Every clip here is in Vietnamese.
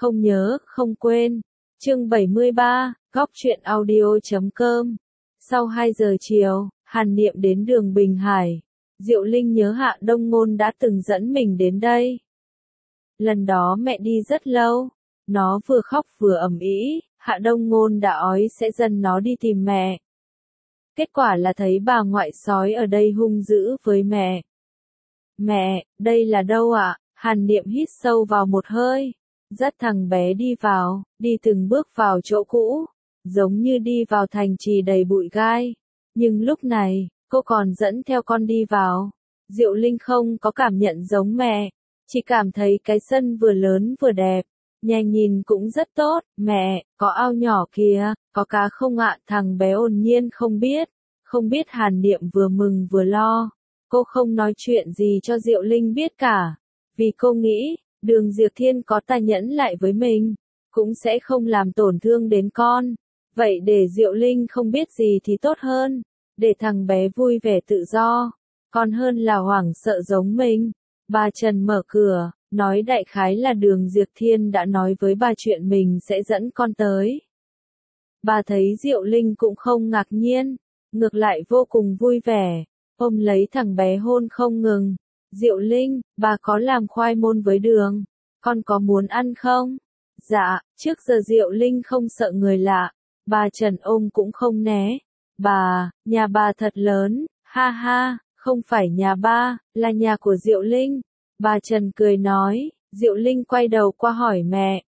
không nhớ, không quên. Chương 73, Góc truyện audio.com. Sau 2 giờ chiều, Hàn Niệm đến đường Bình Hải. Diệu Linh nhớ Hạ Đông Ngôn đã từng dẫn mình đến đây. Lần đó mẹ đi rất lâu, nó vừa khóc vừa ầm ĩ, Hạ Đông Ngôn đã ói sẽ dần nó đi tìm mẹ. Kết quả là thấy bà ngoại sói ở đây hung dữ với mẹ. Mẹ, đây là đâu ạ? Hàn Niệm hít sâu vào một hơi, dắt thằng bé đi vào, đi từng bước vào chỗ cũ, giống như đi vào thành trì đầy bụi gai. Nhưng lúc này, cô còn dẫn theo con đi vào. Diệu Linh không có cảm nhận giống mẹ, chỉ cảm thấy cái sân vừa lớn vừa đẹp, nhà nhìn cũng rất tốt. Mẹ, có ao nhỏ kìa, có cá không ạ? Thằng bé ồn nhiên không biết Hàn Niệm vừa mừng vừa lo. Cô không nói chuyện gì cho Diệu Linh biết cả, vì cô nghĩ, Đường Diệp Thiên có tà nhẫn lại với mình, cũng sẽ không làm tổn thương đến con. Vậy để Diệu Linh không biết gì thì tốt hơn, để thằng bé vui vẻ tự do, còn hơn là hoảng sợ giống mình. Bà Trần mở cửa, nói đại khái là Đường Diệp Thiên đã nói với bà chuyện mình sẽ dẫn con tới. Bà thấy Diệu Linh cũng không ngạc nhiên, ngược lại vô cùng vui vẻ, ôm lấy thằng bé hôn không ngừng. Diệu Linh, bà có làm khoai môn với đường, con có muốn ăn không? Dạ, trước giờ Diệu Linh không sợ người lạ, bà Trần ôm cũng không né. Bà, nhà bà thật lớn, ha ha, không phải nhà ba, là nhà của Diệu Linh. Bà Trần cười nói. Diệu Linh quay đầu qua hỏi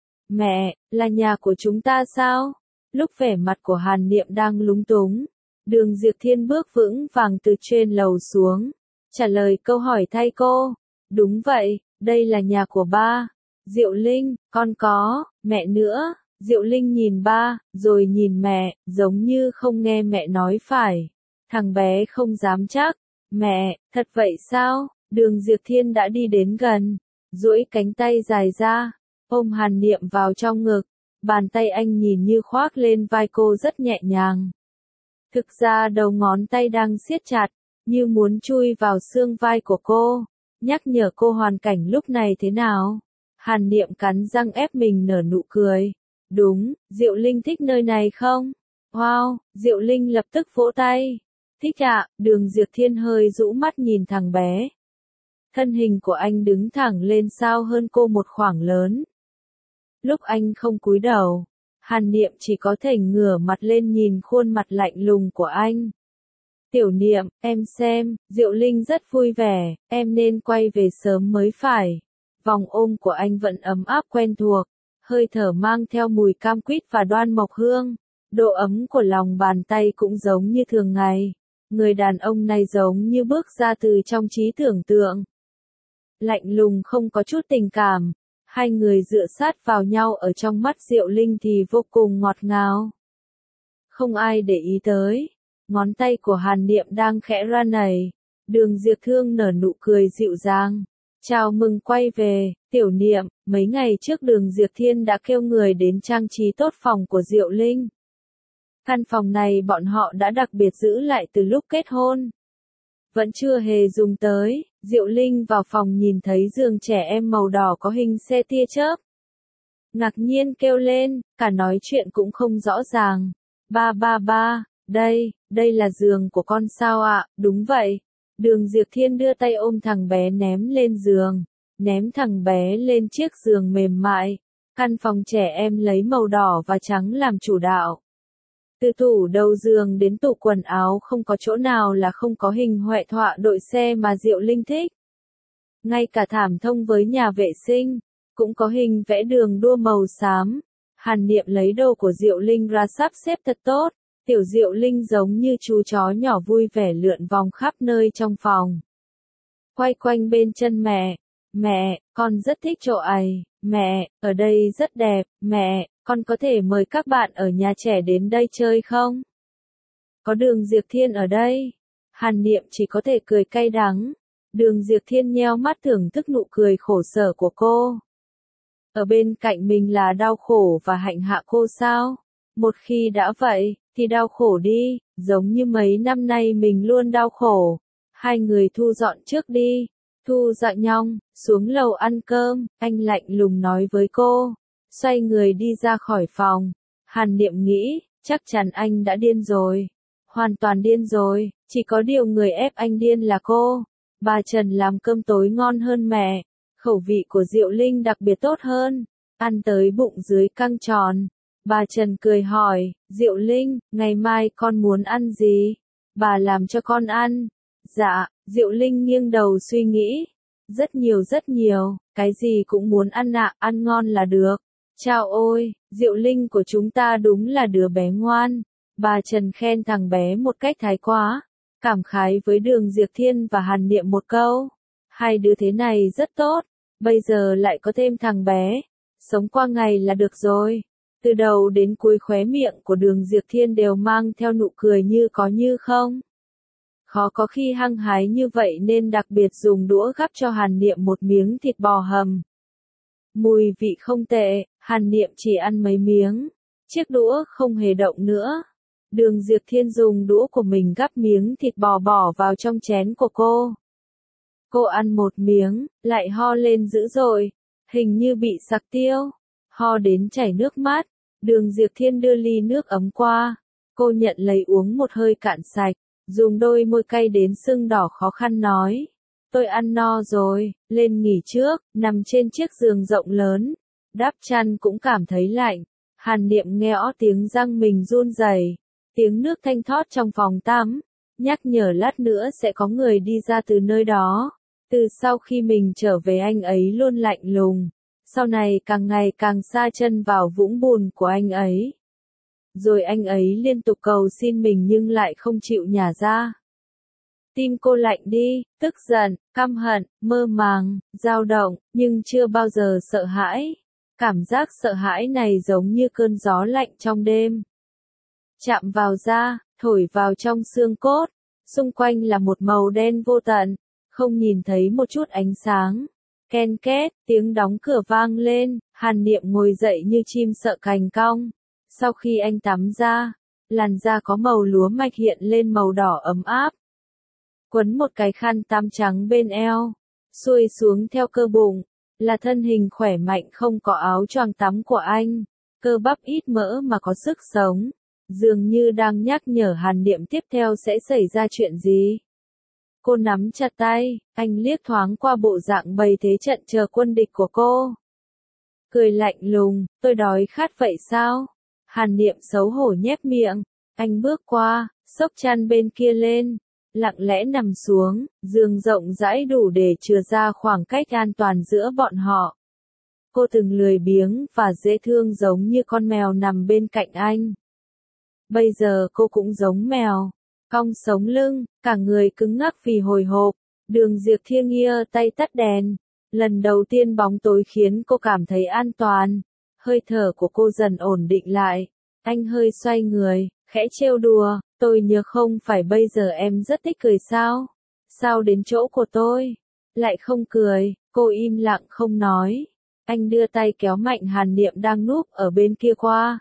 mẹ, là nhà của chúng ta sao? Lúc vẻ mặt của Hàn Niệm đang lúng túng, Đường Diệp Thiên bước vững vàng từ trên lầu xuống, trả lời câu hỏi thay cô. Đúng vậy, đây là nhà của ba. Diệu Linh, con có, mẹ nữa. Diệu Linh nhìn ba, rồi nhìn mẹ, giống như không nghe mẹ nói phải. Thằng bé không dám chắc. Mẹ, thật vậy sao? Đường Diệp Thiên đã đi đến gần, duỗi cánh tay dài ra, ôm Hàn Niệm vào trong ngực. Bàn tay anh nhìn như khoác lên vai cô rất nhẹ nhàng. Thực ra đầu ngón tay đang siết chặt, như muốn chui vào xương vai của cô, nhắc nhở cô hoàn cảnh lúc này thế nào. Hàn Niệm cắn răng ép mình nở nụ cười. Đúng, Diệu Linh thích nơi này không? Wow, Diệu Linh lập tức vỗ tay. Thích ạ. Đường Diệp Thiên hơi rũ mắt nhìn thằng bé. Thân hình của anh đứng thẳng lên cao hơn cô một khoảng lớn. Lúc anh không cúi đầu, Hàn Niệm chỉ có thể ngửa mặt lên nhìn khuôn mặt lạnh lùng của anh. Tiểu Niệm, em xem, Diệu Linh rất vui vẻ, em nên quay về sớm mới phải. Vòng ôm của anh vẫn ấm áp quen thuộc, hơi thở mang theo mùi cam quýt và đoan mộc hương. Độ ấm của lòng bàn tay cũng giống như thường ngày. Người đàn ông này giống như bước ra từ trong trí tưởng tượng. Lạnh lùng không có chút tình cảm. Hai người dựa sát vào nhau ở trong mắt Diệu Linh thì vô cùng ngọt ngào. Không ai để ý tới. Ngón tay của Hàn Niệm đang khẽ run rẩy. Đường Diệp Thương nở nụ cười dịu dàng. Chào mừng quay về, Tiểu Niệm. Mấy ngày trước Đường Diệp Thiên đã kêu người đến trang trí tốt phòng của Diệu Linh. Căn phòng này bọn họ đã đặc biệt giữ lại từ lúc kết hôn. Vẫn chưa hề dùng tới. Diệu Linh vào phòng nhìn thấy giường trẻ em màu đỏ có hình xe tia chớp. Ngạc nhiên kêu lên, cả nói chuyện cũng không rõ ràng. Ba, đây là giường của con sao ạ? Đúng vậy. Đường Diệp Thiên đưa tay ôm thằng bé ném lên giường, ném thằng bé lên chiếc giường mềm mại. Căn phòng trẻ em lấy màu đỏ và trắng làm chủ đạo. Từ tủ đầu giường đến tủ quần áo không có chỗ nào là không có hình huệ họa đội xe mà Diệu Linh thích. Ngay cả thảm thông với nhà vệ sinh, cũng có hình vẽ đường đua màu xám. Hàn Niệm lấy đồ của Diệu Linh ra sắp xếp thật tốt. Tiểu Diệu Linh giống như chú chó nhỏ vui vẻ lượn vòng khắp nơi trong phòng. Quay quanh bên chân mẹ. Mẹ, con rất thích chỗ ấy. Mẹ, ở đây rất đẹp. Mẹ, con có thể mời các bạn ở nhà trẻ đến đây chơi không? Có Đường Diệp Thiên ở đây. Hàn Niệm chỉ có thể cười cay đắng. Đường Diệp Thiên nheo mắt thưởng thức nụ cười khổ sở của cô. Ở bên cạnh mình là đau khổ và hạnh hạ cô sao? Một khi đã vậy, thì đau khổ đi, giống như mấy năm nay mình luôn đau khổ. Hai người thu dọn trước đi. Thu dọn nhong, xuống lầu ăn cơm, anh lạnh lùng nói với cô. xoay người đi ra khỏi phòng. Hàn Niệm nghĩ, chắc chắn anh đã điên rồi. Hoàn toàn điên rồi, chỉ có điều người ép anh điên là cô. Bà Trần làm cơm tối ngon hơn mẹ. Khẩu vị của Diệu Linh đặc biệt tốt hơn. Ăn tới bụng dưới căng tròn. Bà Trần cười hỏi, Diệu Linh, ngày mai con muốn ăn gì? Bà làm cho con ăn. Dạ, Diệu Linh nghiêng đầu suy nghĩ. Rất nhiều, cái gì cũng muốn ăn ạ, ăn ngon là được. Chao ôi, Diệu Linh của chúng ta đúng là đứa bé ngoan. Bà Trần khen thằng bé một cách thái quá. Cảm khái với Đường Diệp Thiên và Hàn Niệm một câu. Hai đứa thế này rất tốt, bây giờ lại có thêm thằng bé. Sống qua ngày là được rồi. Từ đầu đến cuối khóe miệng của Đường Diệp Thiên đều mang theo nụ cười như có như không. Khó có khi hăng hái như vậy nên đặc biệt dùng đũa gắp cho Hàn Niệm một miếng thịt bò hầm. Mùi vị không tệ, Hàn Niệm chỉ ăn mấy miếng. Chiếc đũa không hề động nữa. Đường Diệp Thiên dùng đũa của mình gắp miếng thịt bò bỏ vào trong chén của cô. Cô ăn một miếng, lại ho lên dữ dội, hình như bị sặc tiêu, ho đến chảy nước mắt. Đường Diệp Thiên đưa ly nước ấm qua, cô nhận lấy uống một hơi cạn sạch, dùng đôi môi cay đến sưng đỏ khó khăn nói. Tôi ăn no rồi, lên nghỉ trước, nằm trên chiếc giường rộng lớn, đắp chăn cũng cảm thấy lạnh. Hàn Niệm nghe ó tiếng răng mình run rẩy, tiếng nước thanh thoát trong phòng tắm, nhắc nhở lát nữa sẽ có người đi ra từ nơi đó. Từ sau khi mình trở về anh ấy luôn lạnh lùng, sau này càng ngày càng sa chân vào vũng bùn của anh ấy. Rồi anh ấy liên tục cầu xin mình nhưng lại không chịu nhả ra. Tim cô lạnh đi, tức giận, căm hận, mơ màng, dao động, nhưng chưa bao giờ sợ hãi. Cảm giác sợ hãi này giống như cơn gió lạnh trong đêm. Chạm vào da, thổi vào trong xương cốt, xung quanh là một màu đen vô tận, không nhìn thấy một chút ánh sáng. Ken két, tiếng đóng cửa vang lên, Hàn Niệm ngồi dậy như chim sợ cành cong. Sau khi anh tắm ra, làn da có màu lúa mạch hiện lên màu đỏ ấm áp. Quấn một cái khăn tắm trắng bên eo, xuôi xuống theo cơ bụng, là thân hình khỏe mạnh không có áo choàng tắm của anh. Cơ bắp ít mỡ mà có sức sống, dường như đang nhắc nhở Hàn Niệm tiếp theo sẽ xảy ra chuyện gì. Cô nắm chặt tay, anh liếc thoáng qua bộ dạng bày thế trận chờ quân địch của cô. Cười lạnh lùng, tôi đói khát vậy sao? Hàn Niệm xấu hổ nhếch miệng, anh bước qua, xốc chăn bên kia lên, lặng lẽ nằm xuống, giường rộng rãi đủ để chừa ra khoảng cách an toàn giữa bọn họ. Cô từng lười biếng và dễ thương giống như con mèo nằm bên cạnh anh. Bây giờ cô cũng giống mèo, cong sống lưng, cả người cứng ngắc vì hồi hộp. Đường Diệp Thiên nghiêng tay tắt đèn. Lần đầu tiên bóng tối khiến cô cảm thấy an toàn. Hơi thở của cô dần ổn định lại. Anh hơi xoay người, khẽ trêu đùa, tôi nhớ không phải bây giờ em rất thích cười sao? Sao đến chỗ của tôi? Lại không cười, cô im lặng không nói. Anh đưa tay kéo mạnh Hàn Niệm đang núp ở bên kia qua.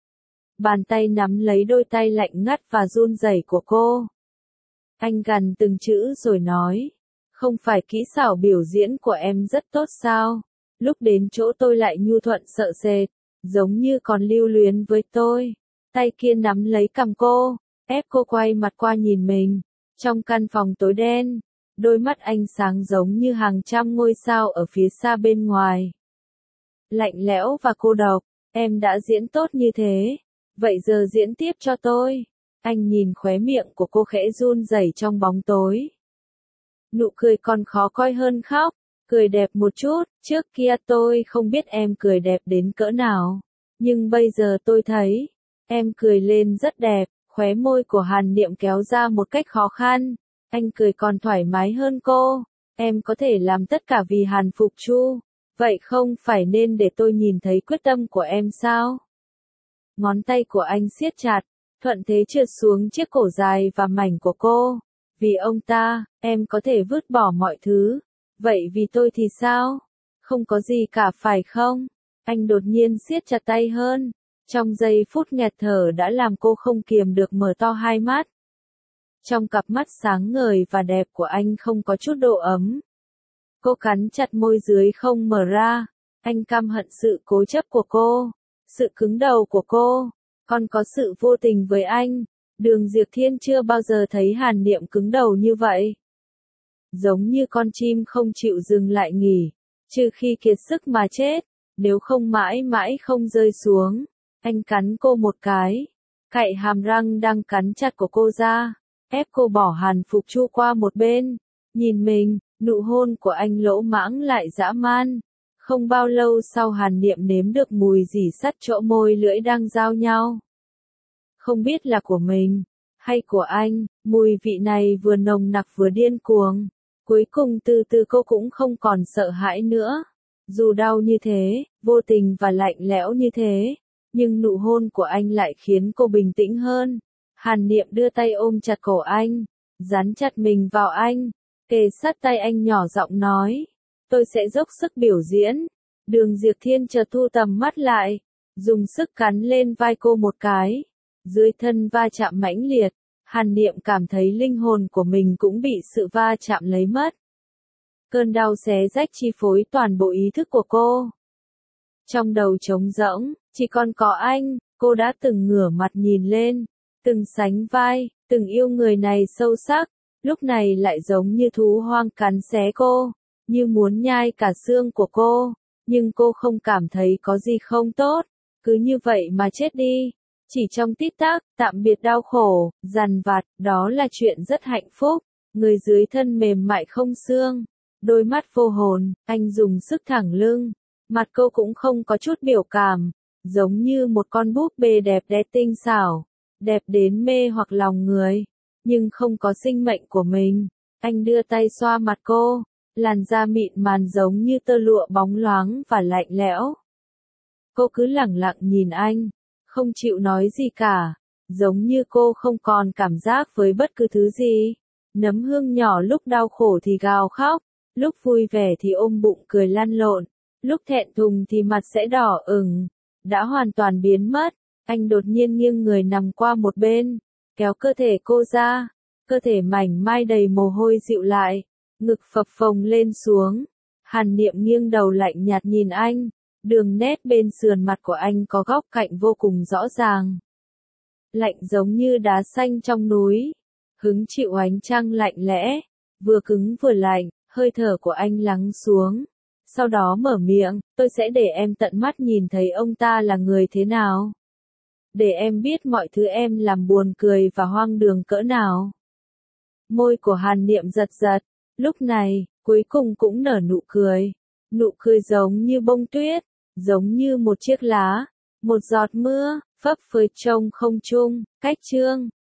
Bàn tay nắm lấy đôi tay lạnh ngắt và run rẩy của cô. Anh gằn từng chữ rồi nói, không phải kỹ xảo biểu diễn của em rất tốt sao? Lúc đến chỗ tôi lại nhu thuận sợ sệt, giống như còn lưu luyến với tôi. Tay kia nắm lấy cằm cô, ép cô quay mặt qua nhìn mình. Trong căn phòng tối đen, đôi mắt anh sáng giống như hàng trăm ngôi sao ở phía xa bên ngoài. Lạnh lẽo và cô độc, em đã diễn tốt như thế. Vậy giờ diễn tiếp cho tôi. Anh nhìn khóe miệng của cô khẽ run rẩy trong bóng tối. Nụ cười còn khó coi hơn khóc. Cười đẹp một chút, trước kia tôi không biết em cười đẹp đến cỡ nào. Nhưng bây giờ tôi thấy, em cười lên rất đẹp. Khóe môi của Hàn Niệm kéo ra một cách khó khăn. Anh cười còn thoải mái hơn cô. Em có thể làm tất cả vì Hàn Phục Chu. Vậy không phải nên để tôi nhìn thấy quyết tâm của em sao? Ngón tay của anh siết chặt, thuận thế trượt xuống chiếc cổ dài và mảnh của cô. Vì ông ta, em có thể vứt bỏ mọi thứ. Vậy vì tôi thì sao? Không có gì cả phải không? Anh đột nhiên siết chặt tay hơn. Trong giây phút nghẹt thở đã làm cô không kiềm được mở to hai mắt. Trong cặp mắt sáng ngời và đẹp của anh không có chút độ ấm. Cô cắn chặt môi dưới không mở ra. Anh căm hận sự cố chấp của cô, sự cứng đầu của cô, còn có sự vô tình với anh. Đường Diệp Thiên chưa bao giờ thấy Hàn Niệm cứng đầu như vậy. Giống như con chim không chịu dừng lại nghỉ, trừ khi kiệt sức mà chết, nếu không mãi mãi không rơi xuống. Anh cắn cô một cái, cạy hàm răng đang cắn chặt của cô ra, ép cô bỏ Hàn Phục Chu qua một bên. Nhìn mình, nụ hôn của anh lỗ mãng lại dã man. Không bao lâu sau Hàn Niệm nếm được mùi rỉ sắt chỗ môi lưỡi đang giao nhau. Không biết là của mình, hay của anh, mùi vị này vừa nồng nặc vừa điên cuồng. Cuối cùng từ từ cô cũng không còn sợ hãi nữa. Dù đau như thế, vô tình và lạnh lẽo như thế, nhưng nụ hôn của anh lại khiến cô bình tĩnh hơn. Hàn Niệm đưa tay ôm chặt cổ anh, dán chặt mình vào anh, kề sát tay anh nhỏ giọng nói, tôi sẽ dốc sức biểu diễn. Đường Diệp Thiên chợt thu tầm mắt lại, dùng sức cắn lên vai cô một cái. Dưới thân va chạm mãnh liệt, Hàn Niệm cảm thấy linh hồn của mình cũng bị sự va chạm lấy mất. Cơn đau xé rách chi phối toàn bộ ý thức của cô. Trong đầu trống rỗng, chỉ còn có anh. Cô đã từng ngửa mặt nhìn lên, từng sánh vai, từng yêu người này sâu sắc, lúc này lại giống như thú hoang cắn xé cô, như muốn nhai cả xương của cô, nhưng cô không cảm thấy có gì không tốt, cứ như vậy mà chết đi. Chỉ trong tít tắc, tạm biệt đau khổ, dằn vặt, đó là chuyện rất hạnh phúc. Người dưới thân mềm mại không xương, đôi mắt vô hồn, anh dùng sức thẳng lưng, mặt cô cũng không có chút biểu cảm, giống như một con búp bê đẹp đẽ tinh xảo, đẹp đến mê hoặc lòng người, nhưng không có sinh mệnh của mình. Anh đưa tay xoa mặt cô, làn da mịn màng giống như tơ lụa bóng loáng và lạnh lẽo. Cô cứ lẳng lặng nhìn anh, không chịu nói gì cả, giống như cô không còn cảm giác với bất cứ thứ gì. Nấm hương nhỏ lúc đau khổ thì gào khóc, lúc vui vẻ thì ôm bụng cười lăn lộn, lúc thẹn thùng thì mặt sẽ đỏ ửng, đã hoàn toàn biến mất. Anh đột nhiên nghiêng người nằm qua một bên, kéo cơ thể cô ra, cơ thể mảnh mai đầy mồ hôi dịu lại, ngực phập phồng lên xuống. Hàn Niệm nghiêng đầu lạnh nhạt nhìn anh, đường nét bên sườn mặt của anh có góc cạnh vô cùng rõ ràng. Lạnh giống như đá xanh trong núi, hứng chịu ánh trăng lạnh lẽ, vừa cứng vừa lạnh, hơi thở của anh lắng xuống. Sau đó mở miệng, tôi sẽ để em tận mắt nhìn thấy ông ta là người thế nào. Để em biết mọi thứ em làm buồn cười và hoang đường cỡ nào. Môi của Hàn Niệm giật giật, lúc này, cuối cùng cũng nở nụ cười. Nụ cười giống như bông tuyết, giống như một chiếc lá, một giọt mưa, phấp phới trong không trung. Cách chương